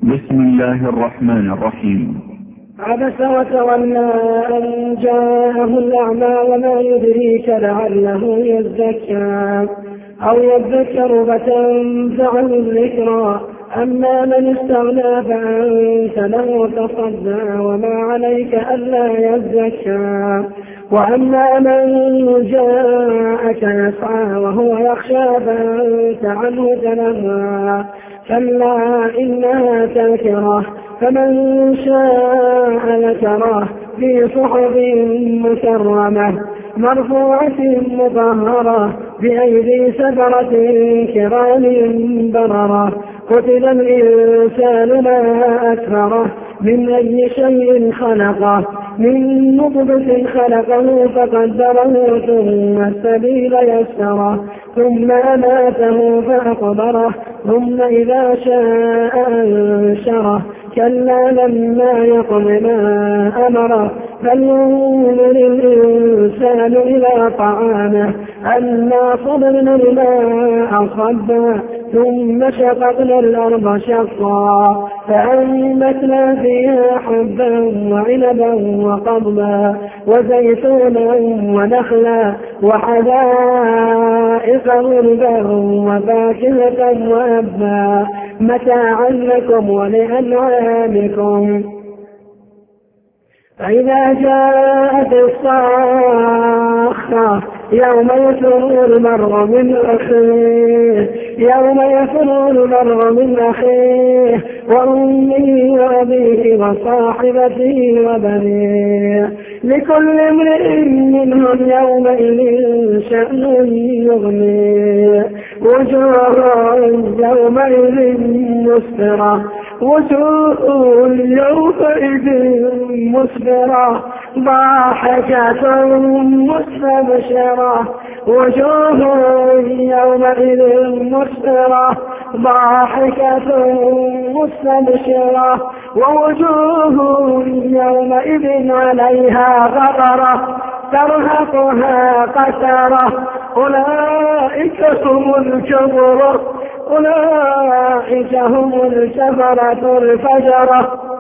بسم الله الرحمن الرحيم. عبس وتولى أن جاءه الأعمى وما يدريك لعله يزكى أو يذكر فتنفعه الذكرى. أما من استغنى فأنت له تصدى وما عليك ألا يزكى. وأما من جاءك يسعى وهو يخشى فأنت عنه تنهى. كلا إنها تذكرة فمن شاء ذكره في صحف مكرمة مرفوعة مطهرة بأيدي سفرة كرام بررة. قتل الإنسان ما أكفره من أي شيء خلقه من نطفة خلقه فقدره ثم السبيل يسره ثم أماته فأقبره ثم إذا شاء أنشره. كلا لما يقض ما أمره فلينظر الإنسان إلى طعامه أنا صببنا الماء صبا ثم شققنا الأرض شقا فأنبتنا فيها حبا وعنبا وقضبا وزيتونا ونخلا وحدائق غلبا وفاكهة وأبا متاعا لكم ولأنعامكم. فإذا جاءت الصاخة يوم يفر المرء من أخيه وأمه وأبيه وصاحبته وبنيه لكل امرئ منهم يومئذ شأن يغنيه. وجوه يومئذ مسفرة ضاحكة مستبشرة. وجوه يومئذ مسفرة ضاحكة مستبشرة ووجوه يومئذ عليها غبرة ترهقها قترة. أولئك هم الكفرة الفجرة.